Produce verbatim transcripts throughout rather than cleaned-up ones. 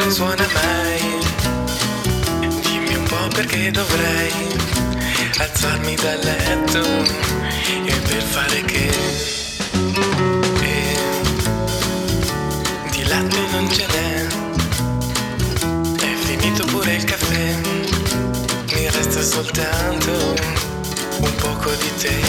non suona mai. Dimmi un po' perché dovrei alzarmi dal letto e per fare che e di latte non ce n'è, è finito pure il caffè, mi resta soltanto un poco di te.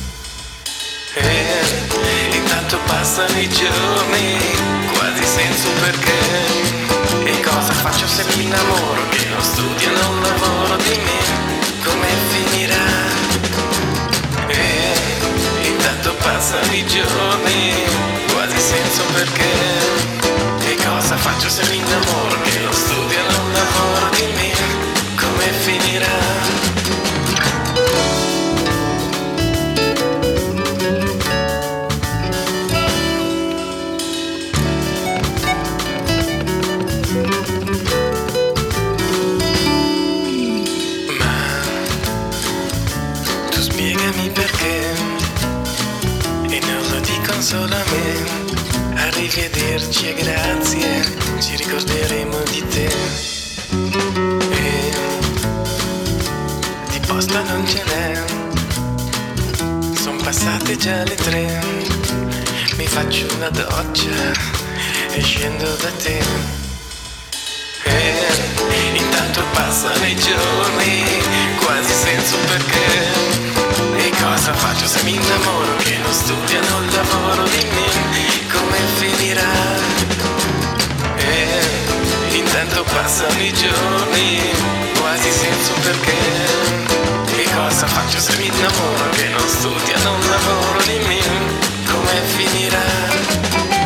E intanto passano i giorni quasi senza un perché, e cosa faccio se mi innamoro che non studio, non lavoro? Dimmi come finirà. E intanto passano i giorni quasi senza un perché, e cosa faccio se mi innamoro che non studio, non lavoro? Dimmi come finirà. Spiegami perché, e non lo dicono solo a me. Arrivederci e grazie, ci ricorderemo di te. E di posta non ce n'è, son passate già le tre. Mi faccio una doccia e scendo da te. E intanto passano i giorni quasi senza un perché, e cosa faccio se mi innamoro che non studio, non lavoro? Dimmi come finirà. E intanto passano i giorni quasi senza un perché, e cosa faccio se mi innamoro che non studio, non lavoro? Dimmi come finirà.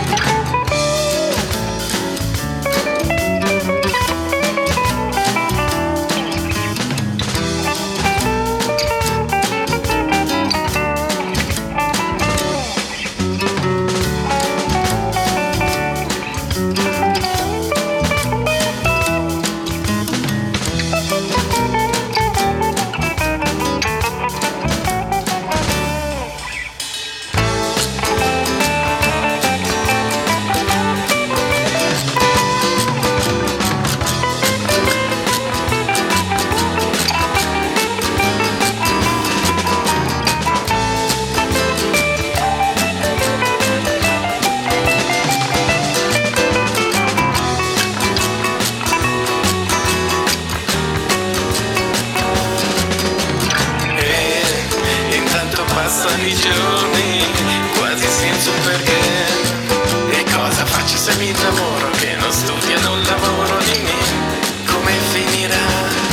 Passano i giorni quasi senza un perché, e cosa faccio se mi innamoro che non studio, non lavoro? Dimmi come finirà.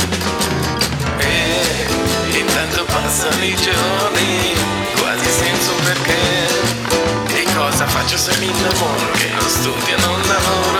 E intanto passano i giorni quasi senza un perché, e cosa faccio se mi innamoro che non studio, non lavoro?